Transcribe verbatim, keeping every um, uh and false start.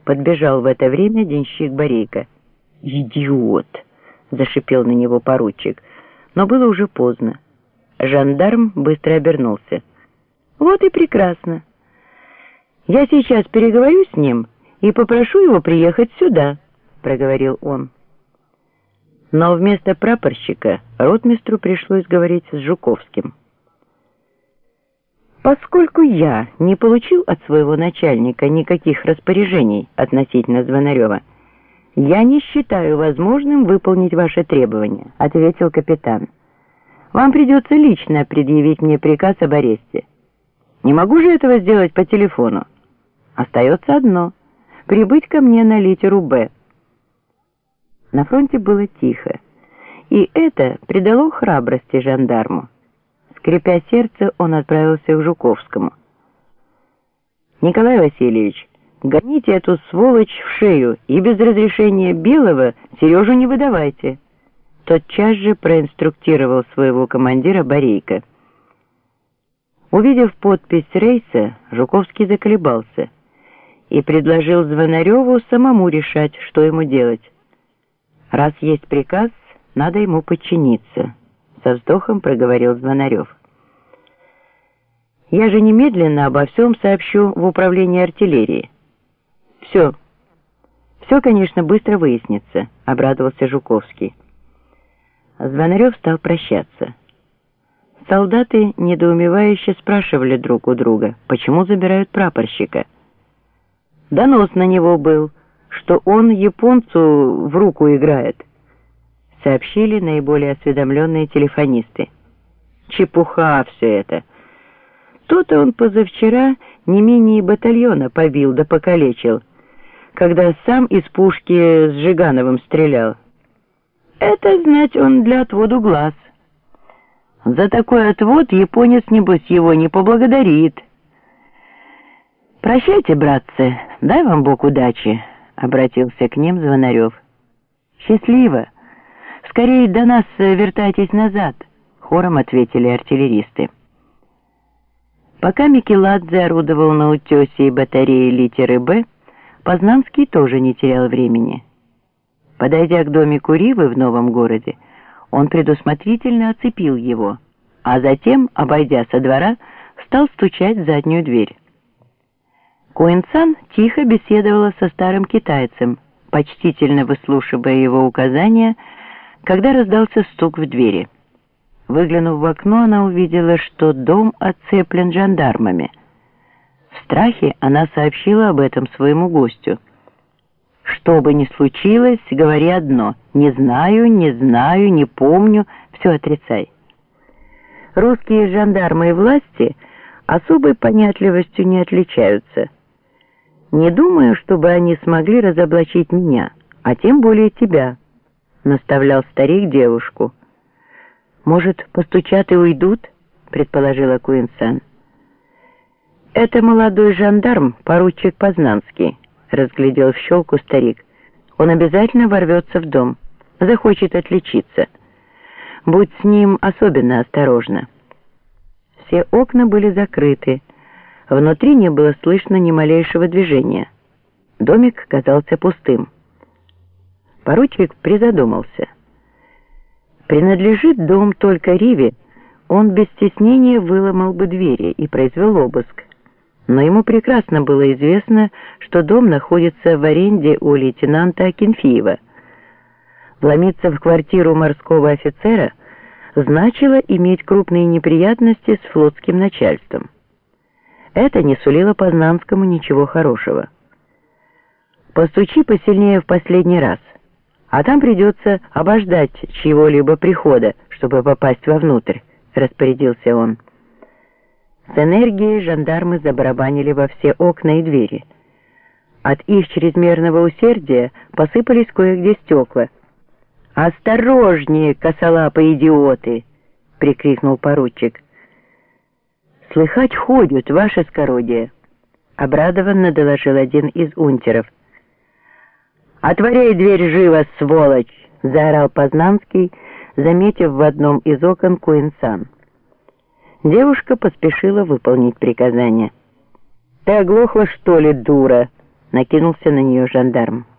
Подбежал в это время денщик Борейко. «Идиот!» — зашипел на него поручик. Но было уже поздно. Жандарм быстро обернулся. «Вот и прекрасно. Я сейчас переговорю с ним и попрошу его приехать сюда», — проговорил он. Но вместо прапорщика ротмистру пришлось говорить с Жуковским. «Поскольку я не получил от своего начальника никаких распоряжений относительно Звонарева, я не считаю возможным выполнить ваши требования», — ответил капитан. «Вам придется лично предъявить мне приказ об аресте. Не могу же этого сделать по телефону. Остается одно — прибыть ко мне на литеру «Б». На фронте было тихо, и это придало храбрости жандарму. Скрипя сердце, он отправился к Жуковскому. «Николай Васильевич, гоните эту сволочь в шею и без разрешения Белого Сережу не выдавайте», — тотчас же проинструктировал своего командира Борейко. Увидев подпись рейса, Жуковский заколебался и предложил Звонареву самому решать, что ему делать. «Раз есть приказ, надо ему подчиниться», — со вздохом проговорил Звонарев. «Я же немедленно обо всем сообщу в управление артиллерии». «Все, все, конечно, быстро выяснится», — обрадовался Жуковский. Звонарев стал прощаться. Солдаты недоумевающе спрашивали друг у друга, почему забирают прапорщика. Донос на него был, что он японцу в руку играет, сообщили наиболее осведомленные телефонисты. Чепуха все это. То-то он позавчера не менее батальона побил да покалечил, когда сам из пушки с Жигановым стрелял. Это, знать, он для отводу глаз. За такой отвод японец, небось, его не поблагодарит. «Прощайте, братцы, дай вам Бог удачи», — обратился к ним Звонарев. «Счастливо! Скорее до нас вертайтесь назад», — хором ответили артиллеристы. Пока Микеладзе орудовал на утесе и батарее литеры «Б», Познанский тоже не терял времени. Подойдя к домику Ривы в новом городе, он предусмотрительно оцепил его, а затем, обойдя со двора, стал стучать в заднюю дверь. Куин-сан тихо беседовала со старым китайцем, почтительно выслушивая его указания, когда раздался стук в двери. Выглянув в окно, она увидела, что дом оцеплен жандармами. В страхе она сообщила об этом своему гостю. «Что бы ни случилось, говори одно: не знаю, не знаю, не помню, все отрицай». Русские жандармы и власти особой понятливостью не отличаются. «Не думаю, чтобы они смогли разоблачить меня, а тем более тебя», — наставлял старик девушку. «Может, постучат и уйдут?» — предположила Куин-сан. «Это молодой жандарм, поручик Познанский», — разглядел в щелку старик. «Он обязательно ворвется в дом, захочет отличиться. Будь с ним особенно осторожна». Все окна были закрыты, внутри не было слышно ни малейшего движения. Домик казался пустым. Поручик призадумался. Принадлежит дом только Риве, он без стеснения выломал бы двери и произвел обыск. Но ему прекрасно было известно, что дом находится в аренде у лейтенанта Акинфеева. Вломиться в квартиру морского офицера значило иметь крупные неприятности с флотским начальством. Это не сулило Познанскому ничего хорошего. «Постучи посильнее в последний раз, а там придется обождать чьего-либо прихода, чтобы попасть вовнутрь», — распорядился он. С энергией жандармы забарабанили во все окна и двери. От их чрезмерного усердия посыпались кое-где стекла. «Осторожнее, косолапые идиоты!» — прикрикнул поручик. «Слыхать ходят, ваше скородие!» — обрадованно доложил один из унтеров. «Отворяй дверь живо, сволочь!» — заорал Познанский, заметив в одном из окон Куин-сан. Девушка поспешила выполнить приказание. «Ты оглохла, что ли, дура?» — накинулся на нее жандарм.